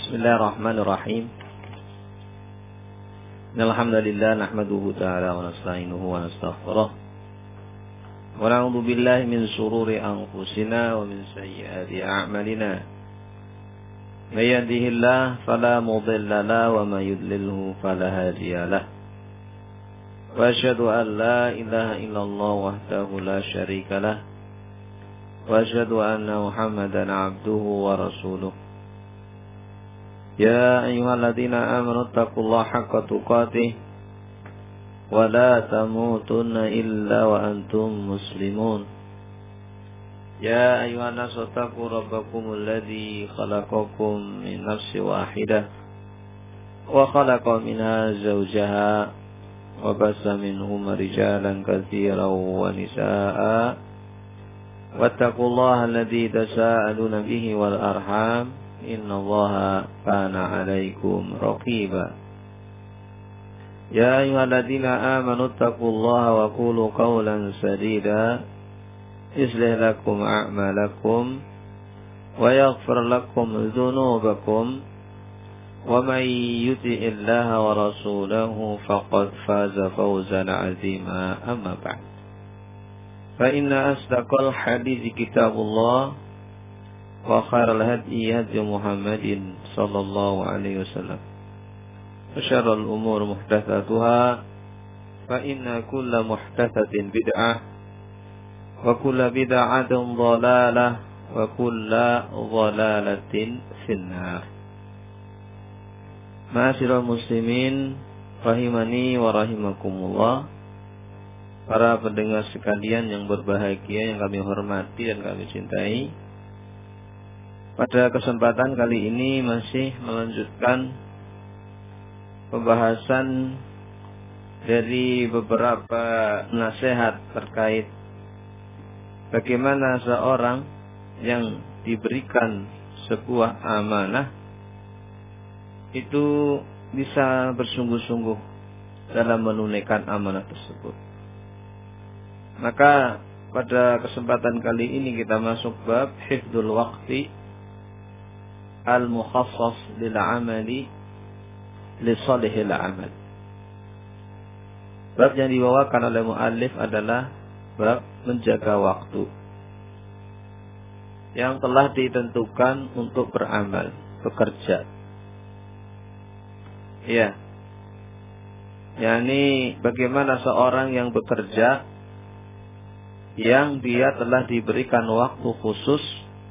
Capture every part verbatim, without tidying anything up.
Bismillahirrahmanirrahim. Alhamdulillah nahmaduhu ta'ala wa nasta'inuhu wa nastaghfiruh. Wa na'udzu billahi min shururi anfusina wa min sayyiati a'malina. May yahdihillahu fala mudilla lahu wa may yudlilhu fala hadiya lahu. Wa asyhadu an la ilaha illallah wahdahu la syarika lahu. Wa asyhadu anna Muhammadan 'abduhu wa rasuluh. Ya ayyuhalladzina amanu taqullaha haqqa tuqatih wa la tamutunna illa wa antum muslimun. Ya ayyuhan nasu taqu rabbakumul ladzi khalaqakum min nafsin wahidah wa khalaqa minha zawjaha wa bassa minhuma rijalan katsiran wa nisaa'a wattaqullaha alladzi tasaaluna bihi wal arham innallaha kana 'alaikum raqiba. Ya ayyuhalladzina amanu taqullaha wa qulu qawlan sadida yuslih lakum a'malakum wa yaghfir lakum dhunubakum wa may yuti'illaha wa rasulahu faqad faza fawzan 'azima. Amma ba'd. Fa inna asdaqal hadithi kitabullah wa khairal hadyi hadyu Muhammadin sallallahu alaihi wasallam. Wa syarrul umur muhdatsatuha fa inna kulla muhdatsatin bid'ah wa kulla bid'atin dhalalah wa kulla dhalalatin finnar. Ma'asyiral muslimin rahimani wa rahimakumullah. Para pendengar sekalian yang berbahagia, yang kami hormati dan kami cintai, pada kesempatan kali ini masih melanjutkan pembahasan dari beberapa nasihat terkait bagaimana seorang yang diberikan sebuah amanah itu bisa bersungguh-sungguh dalam menunaikan amanah tersebut. Maka pada kesempatan kali ini kita masuk bab hifdzul waqti al-mukhassas lil amali li salihil amal. Bab yang dibawakan oleh muallif adalah bab menjaga waktu yang telah ditentukan untuk beramal, bekerja. Ya. yakni bagaimana seorang yang bekerja yang dia telah diberikan waktu khusus,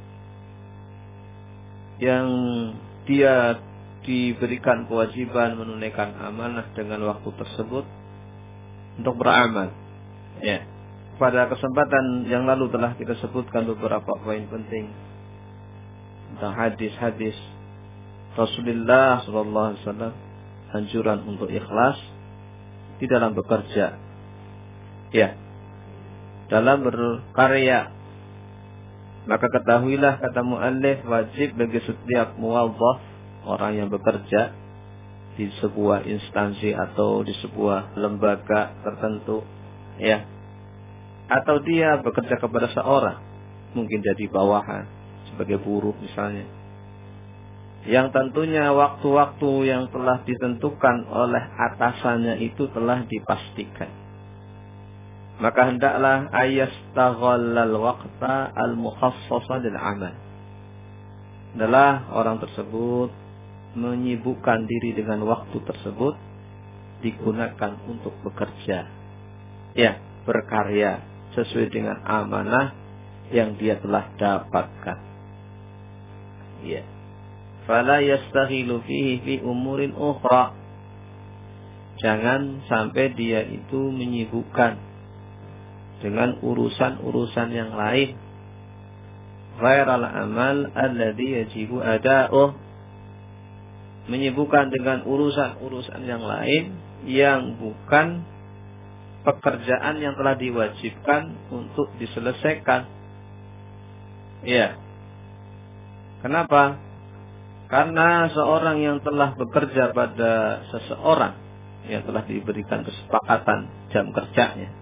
yang dia diberikan kewajiban menunaikan amanah dengan waktu tersebut untuk beramal. Ya. Pada kesempatan yang lalu telah kita sebutkan beberapa poin penting tentang hadis-hadis Rasulullah sallallahu alaihi wasallam, anjuran untuk ikhlas di dalam bekerja. Ya. Dalam berkarya. Maka ketahuilah, kata muallif, wajib bagi setiap muwazzaf, orang yang bekerja di sebuah instansi atau di sebuah lembaga tertentu, ya, atau dia bekerja kepada seorang, mungkin jadi bawahan sebagai buruh misalnya, yang tentunya waktu-waktu yang telah ditentukan oleh atasannya itu telah dipastikan. Maka hendaklah ayastaghallal waqta al-mukhassasa lil amal. Adalah orang tersebut menyibukkan diri dengan waktu tersebut digunakan untuk bekerja. Ya, berkarya sesuai dengan amanah yang dia telah dapatkan. Ya. Fala yastaghilu fihi fi umurin ukhra. Jangan sampai dia itu menyibukkan dengan urusan-urusan yang lain, ghairal amal alladhi yajibu ada'uh, menyibukkan dengan urusan-urusan yang lain yang bukan pekerjaan yang telah diwajibkan untuk diselesaikan. Ya. Kenapa? Karena seorang yang telah bekerja pada seseorang yang telah diberikan kesepakatan jam kerjanya,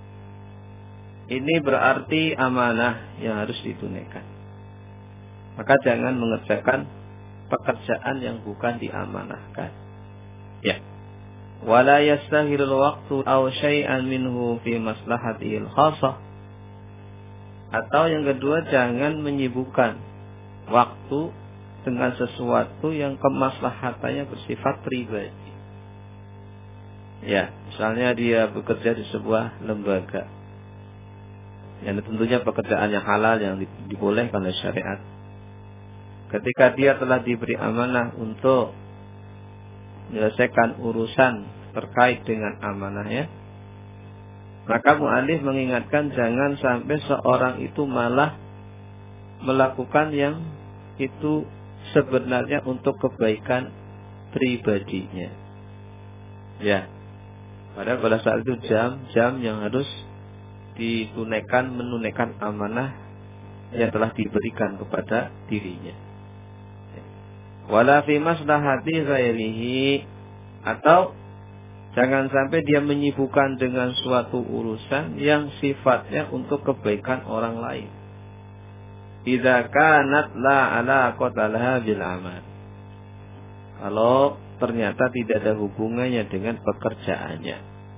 ini berarti amanah yang harus ditunaikan. Maka jangan mengerjakan pekerjaan yang bukan diamanahkan. Ya. Wala yastahilul waqtu aw syai'an minhu fi maslahatihil khassah. Atau yang kedua, jangan menyibukkan waktu dengan sesuatu yang kemaslahatannya bersifat pribadi. Ya, misalnya dia bekerja di sebuah lembaga yang tentunya pekerjaan yang halal yang dibolehkan oleh syariat. Ketika dia telah diberi amanah untuk menyelesaikan urusan terkait dengan amanahnya, maka mu'allif mengingatkan jangan sampai seorang itu malah melakukan yang itu sebenarnya untuk kebaikan pribadinya. Ya, padahal pada saat itu jam-jam yang harus ditunaikan, menunaikan amanah yang telah diberikan kepada dirinya. Wala fi maslahati ghairihi, atau jangan sampai dia menyibukkan dengan suatu urusan yang sifatnya untuk kebaikan orang lain. Idza kanat la alaqata laha bil amal. Kalau ternyata tidak ada hubungannya dengan pekerjaannya.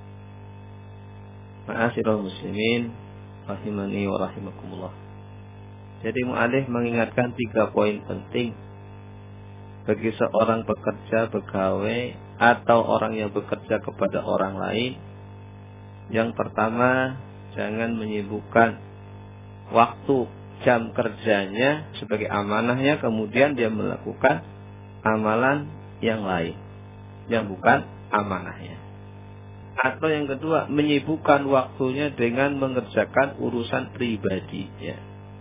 Ma'asyiral muslimin rahimani wa rahimakumullah. Jadi mu'allif mengingatkan tiga poin penting bagi seorang pekerja, pegawai, atau orang yang bekerja kepada orang lain. Yang pertama, jangan menyibukkan waktu jam kerjanya sebagai amanahnya, kemudian dia melakukan amalan yang lain yang bukan amanahnya. Atau yang kedua, menyibukkan waktunya dengan mengerjakan urusan pribadinya.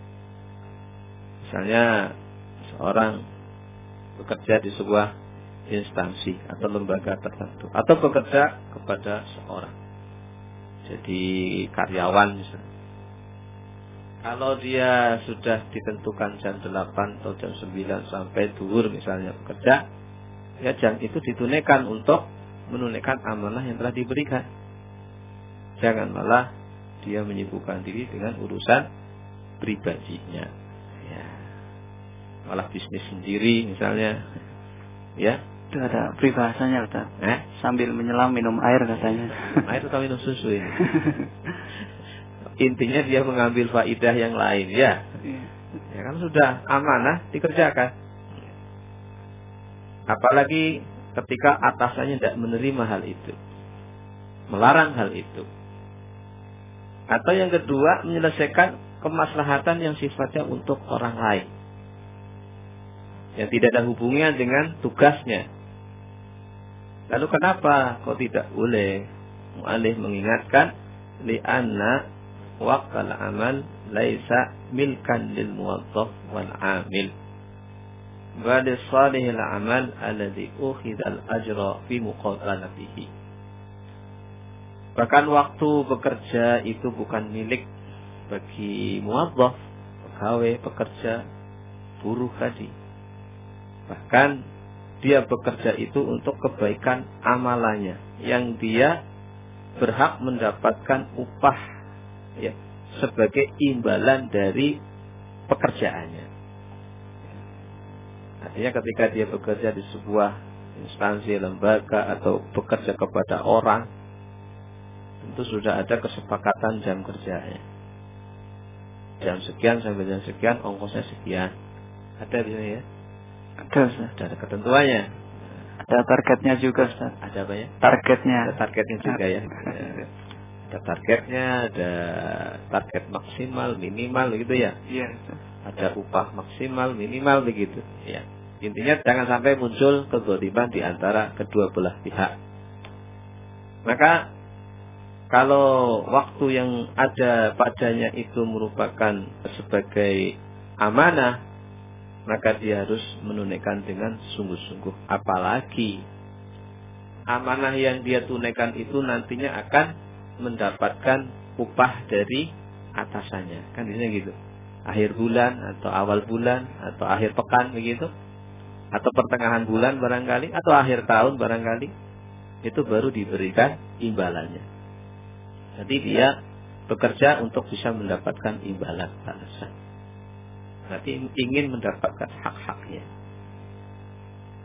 Misalnya seorang bekerja di sebuah instansi atau lembaga tertentu, atau bekerja kepada seorang, jadi karyawan misalnya. Kalau dia sudah ditentukan jam delapan atau jam sembilan sampai zuhur misalnya bekerja, ya jam itu ditunaikan untuk menunaikan amanah yang telah diberikan. Jangan malah dia menyibukkan diri dengan urusan pribadinya, ya, malah bisnis sendiri misalnya, ya. Itu ada peribahasanya, Ustaz. Eh? Sambil menyelam minum air katanya. Air atau minum susu ini. Intinya dia mengambil faidah yang lain, ya. Ya kan sudah amanah dikerjakan. Apalagi ketika atasannya tidak menerima hal itu, melarang hal itu. Atau yang kedua, menyelesaikan kemaslahatan yang sifatnya untuk orang lain, yang tidak ada hubungannya dengan tugasnya. Lalu kenapa kok tidak boleh? Mu'allif mengingatkan, li'anna waqtal amal laisa milkan lil muwazzaf wal amil, bal salihil amal alladhi ukhidha al ajra fi muqabalatihi. Bahkan waktu bekerja itu bukan milik bagi muwazzaf, pegawai, pekerja, buruh tadi. Bahkan dia bekerja itu untuk kebaikan amalannya, yang dia berhak mendapatkan upah, ya, sebagai imbalan dari pekerjaannya. Artinya ketika dia bekerja di sebuah instansi, lembaga, atau bekerja kepada orang, tentu sudah ada kesepakatan jam kerjanya. Jam sekian sampai jam sekian, ongkosnya sekian. Ada di sini ya? Ada, Ustaz. Ada ketentuannya. Ada targetnya juga, Ustaz. Ada apa ya? Targetnya. Ada targetnya juga ya. Ada targetnya, ada target maksimal, minimal begitu ya. Iya. Ada upah maksimal, minimal begitu. Ya. Intinya jangan sampai muncul kezaliman di antara kedua belah pihak. Maka kalau waktu yang ada padanya itu merupakan sebagai amanah, maka dia harus menunaikan dengan sungguh-sungguh. Apalagi amanah yang dia tunaikan itu nantinya akan mendapatkan upah dari atasannya, kan biasanya gitu. Akhir bulan atau awal bulan atau akhir pekan begitu, atau pertengahan bulan barangkali, atau akhir tahun barangkali, itu baru diberikan imbalannya. Jadi dia bekerja untuk bisa mendapatkan imbalan balasan. Berarti ingin mendapatkan hak-haknya.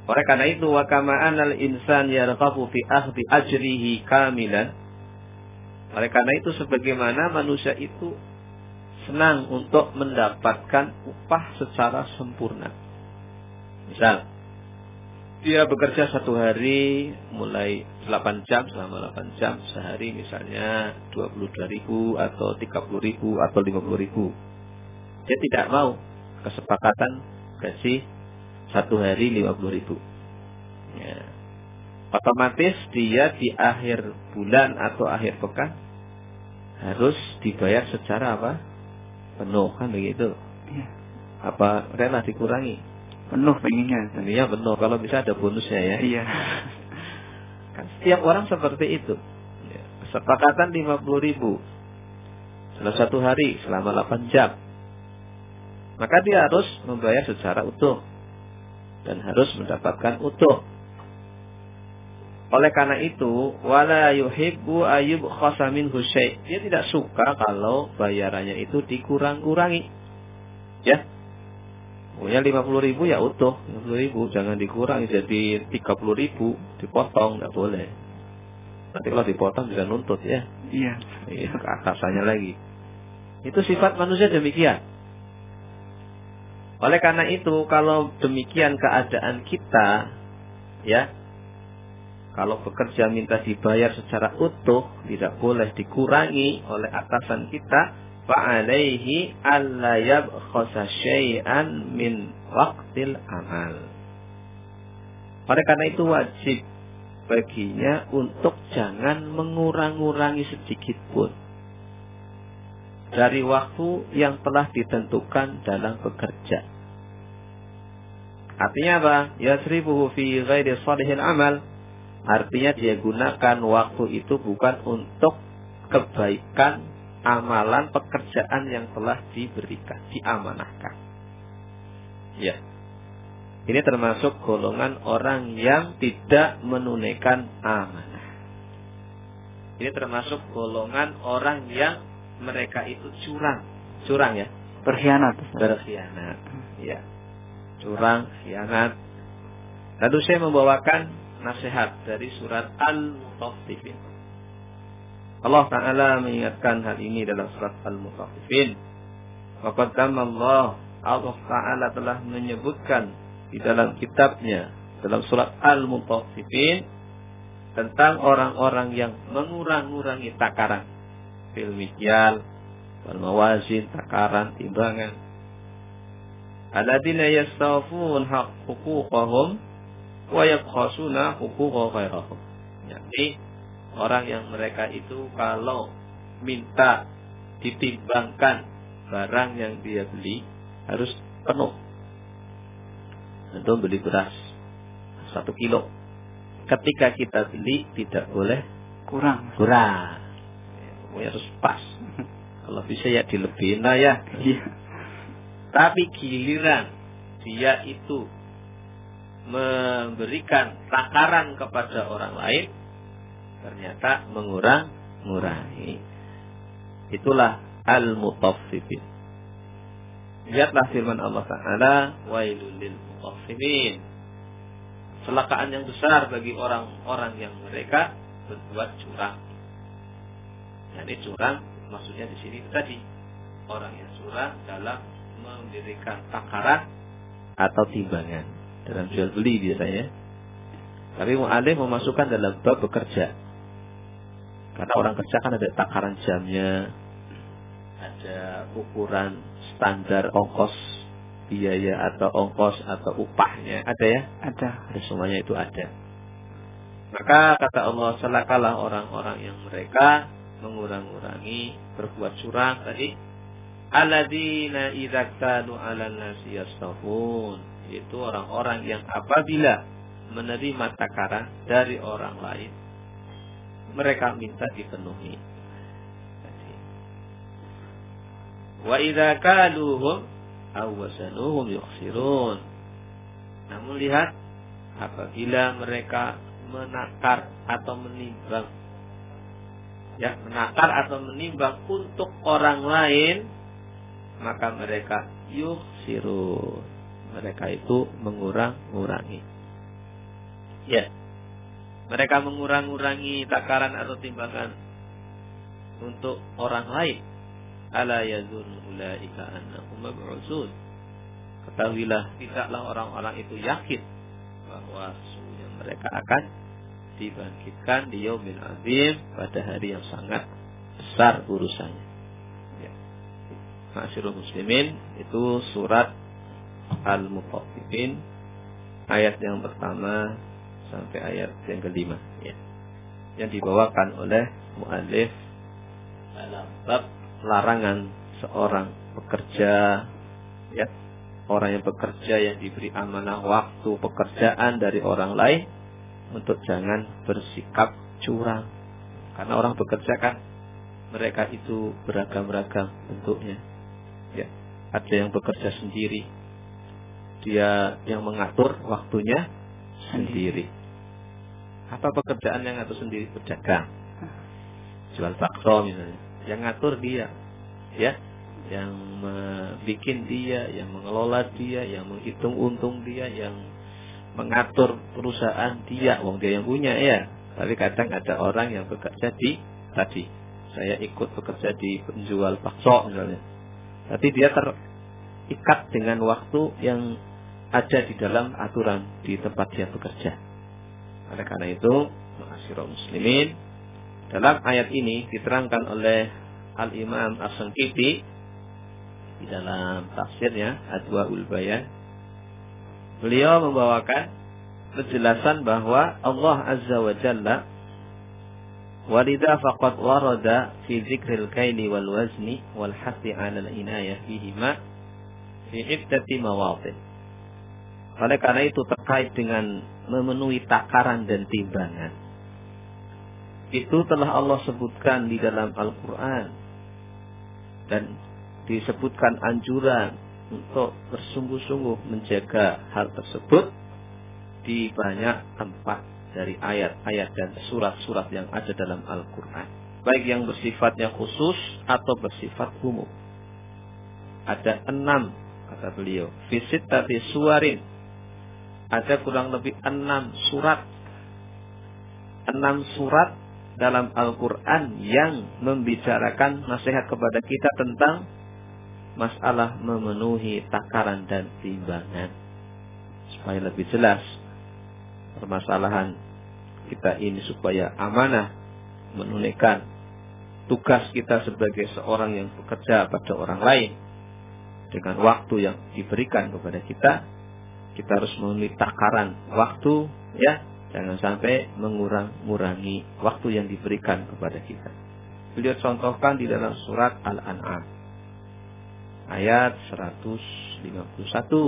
Oleh karena itu, wa kama anal insan yarqabu fi akhdi ajrihi kamilan. Oleh karena itu, sebagaimana manusia itu senang untuk mendapatkan upah secara sempurna. Misal, dia bekerja satu hari mulai delapan jam, selama delapan jam sehari, misalnya dua puluh dua ribu atau tiga puluh ribu atau lima puluh ribu. Dia tidak mau kesepakatan gaji satu hari lima puluh ribu. Ya. Otomatis dia di akhir bulan atau akhir pekan harus dibayar secara apa? Penuh, kan begitu. Ya. Apa rela dikurangi? Penuh pengennya. Pengennya penuh, kalau bisa ada bonusnya ya. Iya. Kan setiap orang seperti itu. Ya. Kesepakatan lima puluh ribu dalam satu hari selama delapan jam. Maka dia harus membayar secara utuh dan harus mendapatkan utuh. Oleh karena itu, wala yuhibbu ayyub khasamin husyai. Dia tidak suka kalau bayarannya itu dikurang-kurangi. Ya. Punya lima puluh ribu ya utuh, lima puluh ribu jangan dikurangi jadi tiga puluh ribu, dipotong, enggak boleh. Nanti kalau dipotong bisa nuntut ya. Iya. Itu keatasannya lagi. Itu sifat manusia demikian. Oleh karena itu, kalau demikian keadaan kita, ya, kalau bekerja minta dibayar secara utuh, tidak boleh dikurangi oleh atasan kita, fa'alaihi alla yabkhasa syai'an min waqtil amal. Oleh karena itu wajib baginya untuk jangan mengurang-urangi sedikit pun dari waktu yang telah ditentukan dalam bekerja. Artinya apa? Yasrifuhu fi ghairi salihil amal. Artinya dia gunakan waktu itu bukan untuk kebaikan amalan pekerjaan yang telah diberikan, diamanahkan. Ya. Ini termasuk golongan orang yang tidak menunaikan amanah. Ini termasuk golongan orang yang mereka itu curang. Curang ya? Berkhianat. Berkhianat. Ya. Curang, khianat. Lalu saya membawakan nasihat dari surat Al-Mutaffifin. Allah Ta'ala mengingatkan hal ini dalam surat Al-Mutaffifin. Waqad Allah, Allah Ta'ala telah menyebutkan di dalam kitabnya, dalam surat Al-Mutaffifin, tentang orang-orang yang mengurang-urangi takaran. Fil mikyal, wal mawazin, takaran, timbangan. Alladzina yastawfun huquqahum wa yabkhasuna huquqa ghairahum. Jadi orang yang mereka itu kalau minta ditimbangkan barang yang dia beli harus penuh. Untuk beli beras satu kilo, ketika kita beli tidak boleh kurang. Kurang. Ya, harus pas. Kalau bisa ya dilebihin lah ya. Tapi giliran dia itu memberikan takaran kepada orang lain, ternyata mengurang-ngurangi. Itulah al-mutaffifin. Lihatlah firman Allah Ta'ala, wailul lil mutaffifin. Celakaan yang besar bagi orang-orang yang mereka berbuat curang. Jadi curang maksudnya di sini tadi orang yang curang dalam memberikan takaran atau timbangan dalam jual beli biasanya. Tapi mu'alif memasukkan dalam bab bekerja. Karena orang kerja kan ada takaran jamnya, ada ukuran standar ongkos biaya atau ongkos atau upahnya, ada ya? Ada. Ada, semuanya itu ada. Maka kata Allah, celakalah orang-orang yang mereka mengurang-urangi, berbuat curang tadi. Alladzina idza kanu 'alan nasi yastafun. Itu orang-orang yang apabila menerima takaran dari orang lain, mereka minta dipenuhi. Wa idza kaluhum aw wasanuhum yukhsirun. Namun lihat, apabila mereka menakar atau menimbang, ya, menakar atau menimbang untuk orang lain, maka mereka yukhsirun. Mereka itu mengurang-ngurangi. Ya. Mereka mengurang-urangi takaran atau timbangan untuk orang lain. Ala yazunnu ulaika annahum mab'utsun. Ketahuilah, tidaklah orang-orang itu yakin bahwa sesungguhnya mereka akan dibangkitkan di yaumil azim, pada hari yang sangat besar urusannya. Ya. Ma'asyiral muslimin, itu surat Al-Mutaffifin ayat yang pertama sampai ayat yang kelima, ya, yang dibawakan oleh mu'allif dalam bab larangan seorang pekerja, ya, orang yang bekerja yang diberi amanah waktu pekerjaan dari orang lain untuk jangan bersikap curang. Karena orang bekerja kan mereka itu beragam-ragam bentuknya, ya. Ada yang bekerja sendiri, dia yang mengatur waktunya sendiri. Apa pekerjaan yang ngatur sendiri? Berdagang, jual bakso misalnya, yang ngatur dia, ya, yang bikin dia, yang mengelola dia, yang menghitung untung dia, yang mengatur perusahaan dia. Wong dia yang punya, ya. Tapi kadang ada orang yang bekerja di tadi, saya ikut bekerja di penjual bakso misalnya, tapi dia terikat dengan waktu yang ada di dalam aturan di tempat dia bekerja. Oleh karena itu, ma'asyiral muslimin, dalam ayat ini diterangkan oleh Al-Imam As-Sanqiti di dalam tafsirnya Adwaul Bayan. Beliau membawakan penjelasan bahwa Allah Azza wa Jalla walidha faqad warada fi dzikril kaili wal wazni wal hasi 'ala al-inayah bihima fi iddati mawadhi. Oleh karena itu, terkait dengan memenuhi takaran dan timbangan, itu telah Allah sebutkan di dalam Al-Quran, dan disebutkan anjuran untuk bersungguh-sungguh menjaga hal tersebut di banyak tempat dari ayat-ayat dan surat-surat yang ada dalam Al-Quran, baik yang bersifatnya khusus atau bersifat umum. Ada enam, kata beliau, fi sittati suwarin, ada kurang lebih enam surat, enam surat dalam Al-Quran yang membicarakan nasihat kepada kita tentang masalah memenuhi takaran dan timbangan, supaya lebih jelas permasalahan kita ini, supaya amanah menunaikan tugas kita sebagai seorang yang bekerja pada orang lain dengan waktu yang diberikan kepada kita. Kita harus memenuhi takaran waktu, ya, jangan sampai mengurang-ngurangi waktu yang diberikan kepada kita. Beliau contohkan di dalam surat Al-An'am ayat seratus lima puluh satu.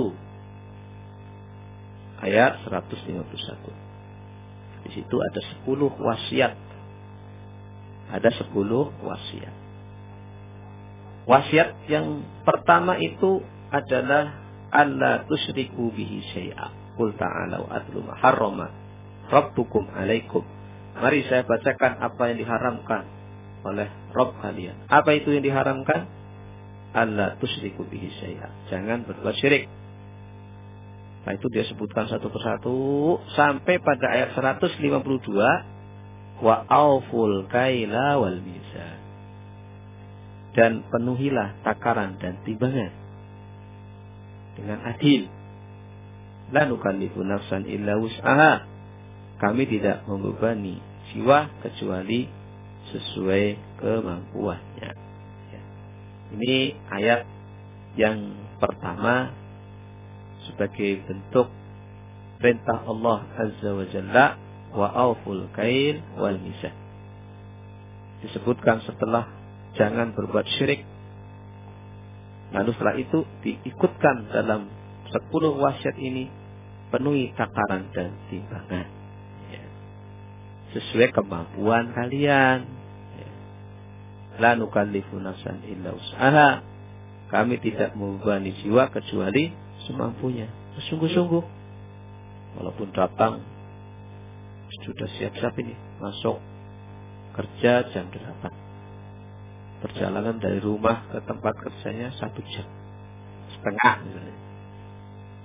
Ayat seratus lima puluh satu. Di situ ada sepuluh wasiat. Ada sepuluh wasiat. Wasiat yang pertama itu adalah alla tusyriku bihi syai'a. Qul ta'alau atlu ma harrama rabbukum alaikum. Mari saya bacakan apa yang diharamkan oleh Rabb kalian. Apa itu yang diharamkan? Alla tusyriku bihi syai'a. Jangan berbuat syirik. Nah, itu dia sebutkan satu persatu sampai pada ayat seratus lima puluh dua, wa auful kaila wal mizan. Dan penuhilah takaran dan timbangan dengan adil. La nukallifu nafsan illa wus'aha. Kami tidak membebani jiwa kecuali sesuai kemampuannya. Ya. Ini ayat yang pertama sebagai bentuk perintah Allah Azza wa Jalla, wa auful kail wal mizan. Disebutkan setelah jangan berbuat syirik. Lalu setelah itu diikutkan dalam sepuluh wasiat ini, penuhi takaran dan timbangan, ya, sesuai kemampuan kalian. Ya. La nukallifu nafsan illa wus'aha. Kami tidak membebani jiwa kecuali semampunya. Sungguh-sungguh. Walaupun datang sudah siap-siap ini, masuk kerja jam delapan. Perjalanan dari rumah ke tempat kerjanya satu jam setengah misalnya.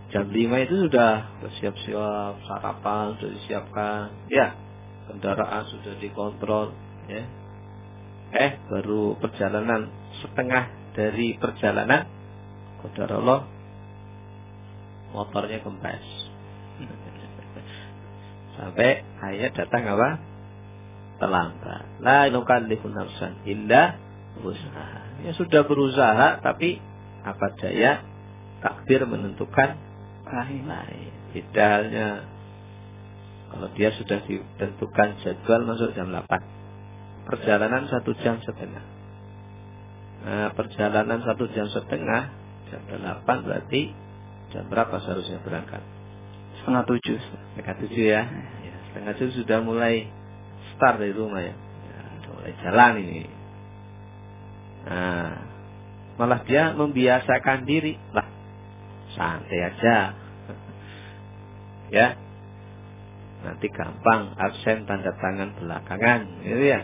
Jam lima itu sudah bersiap-siap, sarapan sudah disiapkan, ya, kendaraan sudah dikontrol, ya. Eh, baru perjalanan setengah dari perjalanan, qadarullah motornya kempes. Sampai ayat datang apa? Terlambat. La nukallifu nafsan illa usaha. Ya sudah berusaha, tapi apa daya takdir menentukan lain-lain. Tidak halnya kalau dia sudah ditentukan jadwal masuk jam delapan. Perjalanan satu jam setengah. Nah, perjalanan satu jam setengah, jam delapan berarti jam berapa seharusnya berangkat? Setengah tujuh. Setengah tujuh ya. Ya, setengah tujuh sudah mulai start dari rumah ya. Ya, mulai jalan ini. Nah, malah dia membiasakan diri. Lah, santai aja. Ya. Nanti gampang absen tanda tangan belakangan, gitu ya.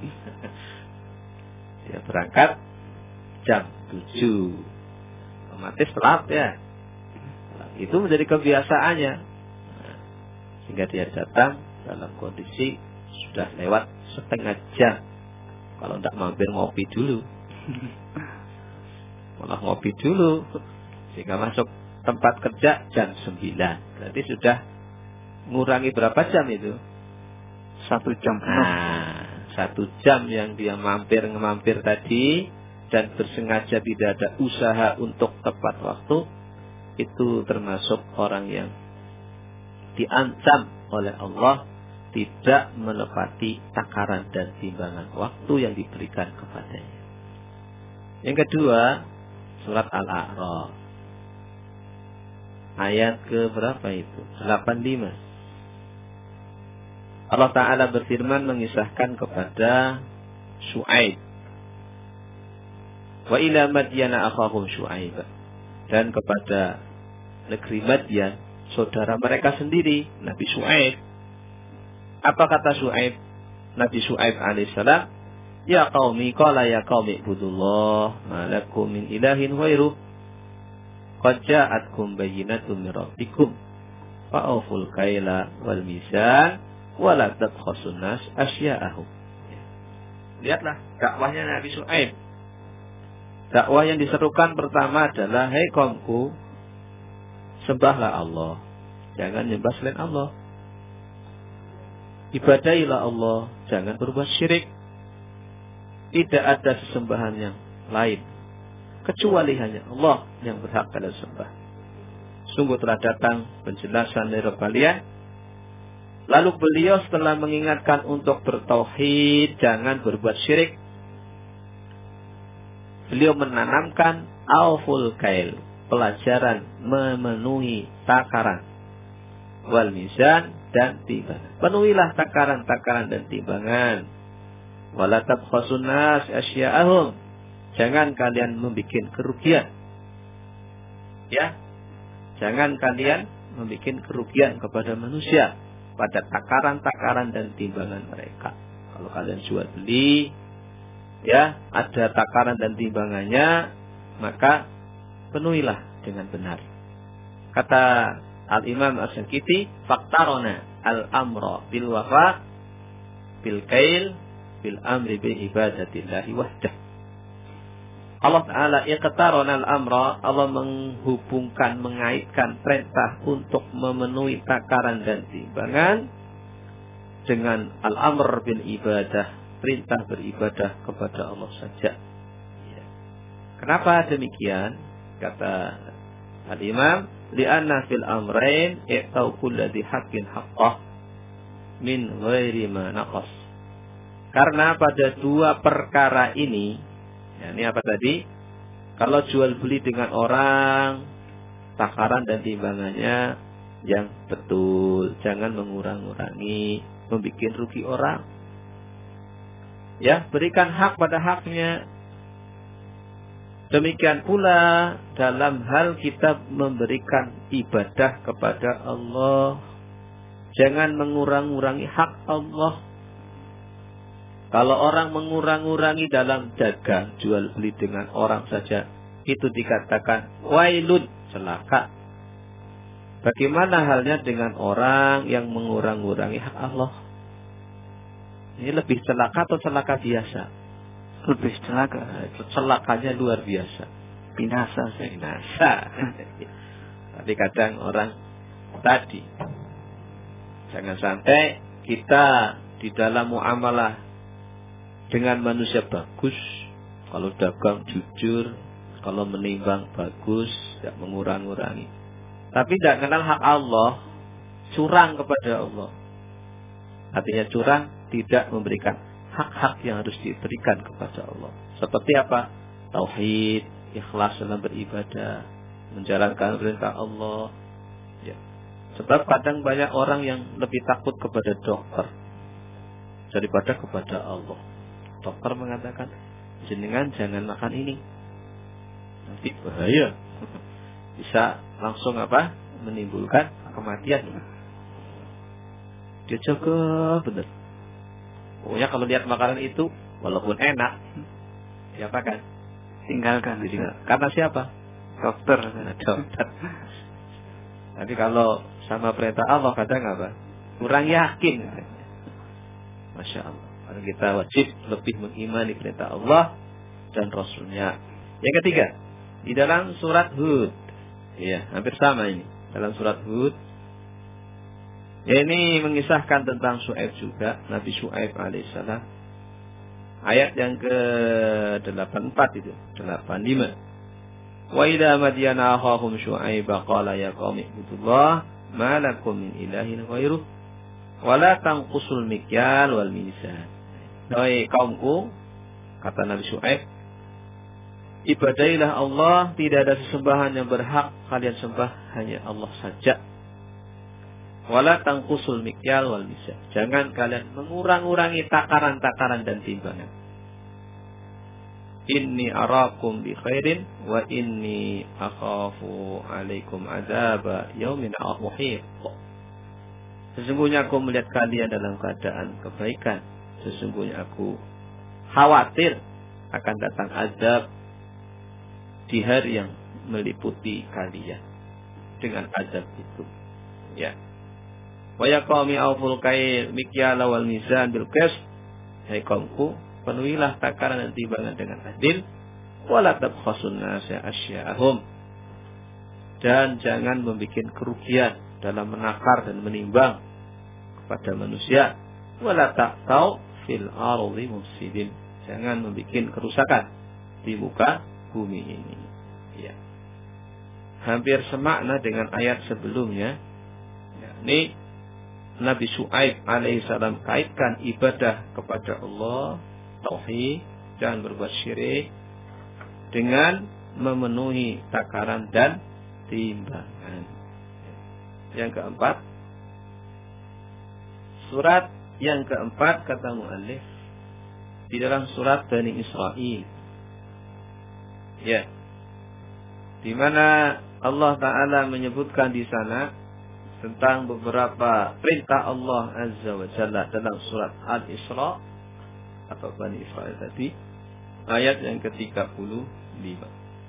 Dia berangkat jam tujuh. Otomatis telat ya. Itu menjadi kebiasaannya. Nah, sehingga dia datang dalam kondisi sudah lewat setengah jam. Kalau tidak mampir ngopi dulu. Malah ngopi dulu. Sehingga masuk tempat kerja jam sembilan. Berarti sudah ngurangi berapa jam itu? Satu jam penuh. Nah, satu jam yang dia mampir-ngemampir tadi dan bersengaja tidak ada usaha untuk tepat waktu, itu termasuk orang yang diancam oleh Allah tidak menepati takaran dan timbangan waktu yang diberikan kepadanya. Yang kedua, surat Al-A'raf. Ayat ke berapa itu? delapan puluh lima. Allah Ta'ala berfirman mengisahkan kepada Syu'aib. Wa ila Madyana akhahum Syu'aib. Dan kepada negeri Madyan, saudara mereka sendiri, Nabi Syu'aib. Apa kata Syu'aib? Nabi Syu'aib alaihissalam, ya qaumi qala ya qaumi ibudullah ma lakum min ilahin ghairuh qad ja'atkum bayyinatun min rabbikum fa'awful kaila wal mizan wa la tabkhasun nas asya'ahum. Lihatlah dakwahnya Nabi Syu'aib. Dakwah yang diserukan pertama adalah, hai kaumku, sembahlah Allah, jangan nyembah selain Allah. Ibadahilah Allah, jangan berbuat syirik. Tidak ada sesembahan yang lain kecuali hanya Allah yang berhak kalian sembah. Sungguh telah datang penjelasan dari Rabb kalian. Lalu beliau setelah mengingatkan untuk bertauhid, jangan berbuat syirik, beliau menanamkan auful kail, pelajaran memenuhi takaran, wal mizan, dan timbangan. Penuhilah takaran-takaran dan timbangan. Wala tabkhasun nas asya'ahum, jangan kalian membuat kerugian. Ya, jangan kalian membuat kerugian kepada manusia pada takaran-takaran dan timbangan mereka. Kalau kalian jual beli, ya, ada takaran dan timbangannya, maka penuhilah dengan benar. Kata Al-Imam As-Sankiti, faktarona al-amra bil wafa bil kail bil amri bi ibadatillahi wahdah. Allah Ta'ala iqtarana al-amra, Allah menghubungkan, mengaitkan perintah untuk memenuhi takaran dan timbangan dengan al-amr bil ibadah, perintah beribadah kepada Allah saja. Ya. Kenapa demikian? Kata Al-Imam, li'anna fil amrain i'tau kulladhi haqqin haqqah min ghairi ma naqas. Karena pada dua perkara ini, ya, ini apa tadi? Kalau jual beli dengan orang, takaran dan timbangannya yang betul, jangan mengurang-urangi, membuat rugi orang. Ya, berikan hak pada haknya. Demikian pula dalam hal kita memberikan ibadah kepada Allah, jangan mengurang-urangi hak Allah. Kalau orang mengurang-urangi dalam dagang, jual beli dengan orang saja, itu dikatakan wailun, celaka. Bagaimana halnya dengan orang yang mengurang-urangi hak Allah? Ini lebih celaka atau celaka biasa? Lebih celaka. Nah, celakanya luar biasa. Binasa. Binasa. Tapi kadang orang tadi, jangan sampai kita di dalam muamalah dengan manusia bagus, kalau dagang jujur, kalau menimbang bagus, tidak mengurang-urangi. Tapi tidak kenal hak Allah, curang kepada Allah. Artinya curang, tidak memberikan hak-hak yang harus diberikan kepada Allah. Seperti apa? Tauhid, ikhlas dalam beribadah, menjalankan perintah Allah. Ya. Sebab kadang banyak orang yang lebih takut kepada dokter daripada kepada Allah. Dokter mengatakan, jenengan jangan makan ini, nanti bahaya, bisa langsung apa? Menimbulkan kematian. Dia jaga benar. Pokoknya kalau lihat makanan itu, walaupun enak, diapakan? Tinggalkan. Tinggal. Karena siapa? Dokter. Nah, dokter. Tapi kalau sama perintah Allah kadang apa? Kurang yakin. Masya Allah. Karena kita wajib lebih mengimani perintah Allah dan Rasulnya. Yang ketiga, di dalam surat Hud. Ya, hampir sama ini. Dalam surat Hud. Ya, ini mengisahkan tentang Syuaib juga, Nabi Syuaib alaihissalam. Ayat yang ke delapan puluh empat itu, delapan puluh lima. Wa idza madyana akhahum Syuaib qala ya qaumi ibudullah ma lakum min ilahin ghairuh wa la tanqusul mikyal wal mizan. Hai kaumku, kata Nabi Syuaib, ibadailah Allah, tidak ada sesembahan yang berhak kalian sembah, hanya Allah saja. Wala tangkusul mikyal wal mizan. Jangan kalian mengurang-urangi takaran-takaran dan timbangan. Inni arakum bi khairin wa inni akhafu alaikum adzaba yaumin muhit. Sesungguhnya aku melihat kalian dalam keadaan kebaikan. Sesungguhnya aku khawatir akan datang azab di hari yang meliputi kalian. Dengan azab itu, ya. Wa ya qaumi auful kail mikyala wal mizan bil qist. Hai kaumku, penuhilah takaran dan timbangan dengan adil. Wala tabkhasun nasa asya'ahum. Dan jangan membuat kerugian dalam menakar dan menimbang kepada manusia. Wala taqtau fil ardi mufsidin. Jangan membuat kerusakan di muka bumi ini. Ya. Hampir semakna dengan ayat sebelumnya. Yakni Nabi Syuaib alaihissalam kaitkan ibadah kepada Allah, tauhid, jangan berbuat syirik, dengan memenuhi takaran dan timbangan. Yang keempat, surat yang keempat kata muallif di dalam surat Bani Israil, ya, di mana Allah Taala menyebutkan di sana tentang beberapa perintah Allah Azza wa Jalla dalam surat Al-Isra atau Bani Israil tadi, ayat yang ke tiga puluh lima.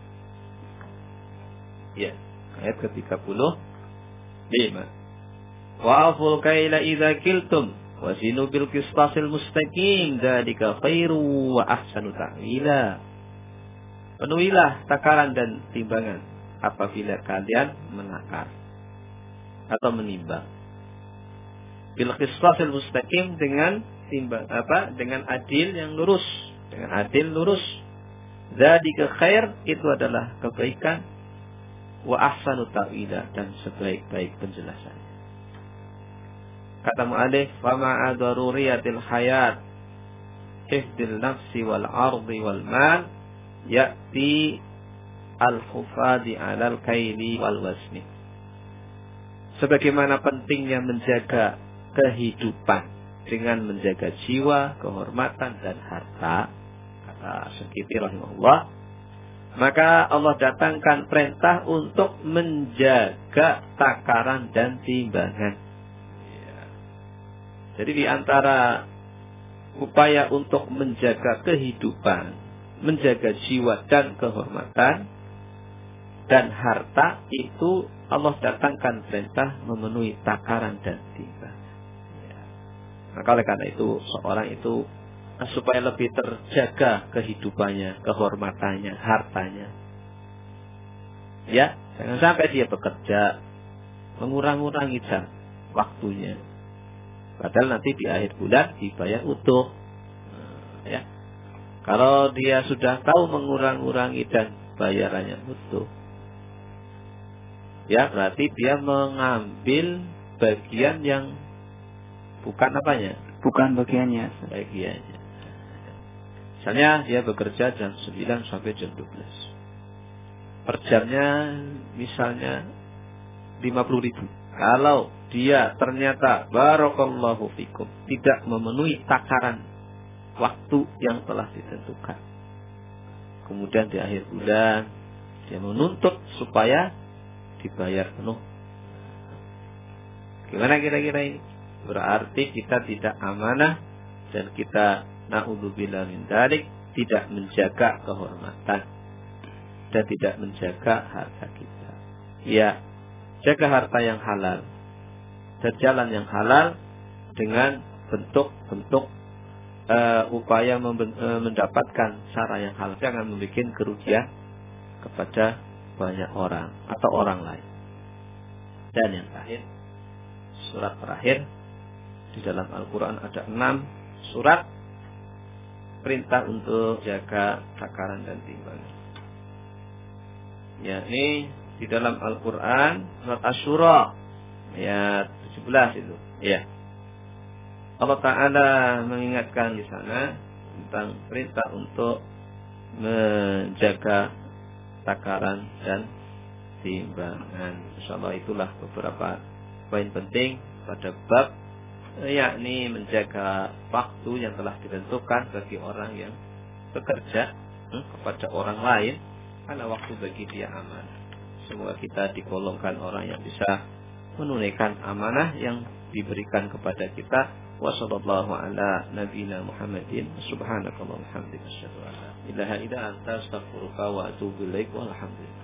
Ya, ayat ke tiga puluh lima. Wa aful kaila idza kiltum wa zinu bil qistasil mustaqim dzalika khairu wa ahsanu ta'wila. Penuhilah takaran dan timbangan apabila kalian menakar atau menimbang. Bil qistasil mustaqim, dengan timbang apa? Dengan adil yang lurus, dengan adil lurus. Dzalika khair, itu adalah kebaikan, wa ahsanu ta'wila, dan sebaik-baik penjelasan. Kata mu'alif, fama adaruriyatil hayat hifdil nafsi wal ardi wal mal ya'ti al-hufadi alal kaili wal wasni. Sebagaimana pentingnya menjaga kehidupan dengan menjaga jiwa, kehormatan, dan harta, kata Syukri rahimahullah, maka Allah datangkan perintah untuk menjaga takaran dan timbangan. Ya. Jadi di antara upaya untuk menjaga kehidupan, menjaga jiwa dan kehormatan, dan harta itu Allah datangkan perintah memenuhi takaran dan timbangan. Ya. Maka oleh karena itu seorang itu supaya lebih terjaga kehidupannya, kehormatannya, hartanya. Ya, jangan sampai dia bekerja mengurang-urangi jam waktunya. Padahal nanti di akhir bulan dibayar utuh. Nah, ya. Kalau dia sudah tahu mengurang-urangi dan bayarannya utuh, ya berarti dia mengambil bagian yang bukan apanya? Bukan bagiannya. Bagiannya. Misalnya dia bekerja jam sembilan sampai jam dua belas. Per jamnya misalnya lima puluh ribu. Kalau dia ternyata barakallahu fikum tidak memenuhi takaran waktu yang telah ditentukan, kemudian di akhir bulan dia menuntut supaya dibayar penuh. Gimana kira-kira ini? Berarti kita tidak amanah dan kita na'udzubillah min dzalik, tidak menjaga kehormatan dan tidak menjaga harta kita. Ya, jaga harta yang halal dan jalan yang halal dengan bentuk-bentuk uh, upaya memben- uh, mendapatkan cara yang halal. Jangan membuat kerugian kepada banyak orang atau orang lain. Dan yang terakhir, surat terakhir di dalam Al-Quran ada enam surat perintah untuk jaga takaran dan timbangan. Ya, ini di dalam Al-Quran surat Asy-Syura ayat tujuh belas itu. Ya. Allah Ta'ala mengingatkan di sana tentang perintah untuk menjaga takaran dan timbangan. Insyaallah itulah beberapa poin penting pada bab yakni menjaga waktu yang telah ditentukan bagi orang yang bekerja hmm, kepada orang lain, karena waktu bagi dia amanah. Semoga kita digolongkan orang yang bisa menunaikan amanah yang diberikan kepada kita. Wa sallallahu ala nabiyina Muhammadin subhanakallahumma wa bihamdika asyhadu an la ilaha illa anta astaghfiruka wa atubu ilaik. Walhamdulillah.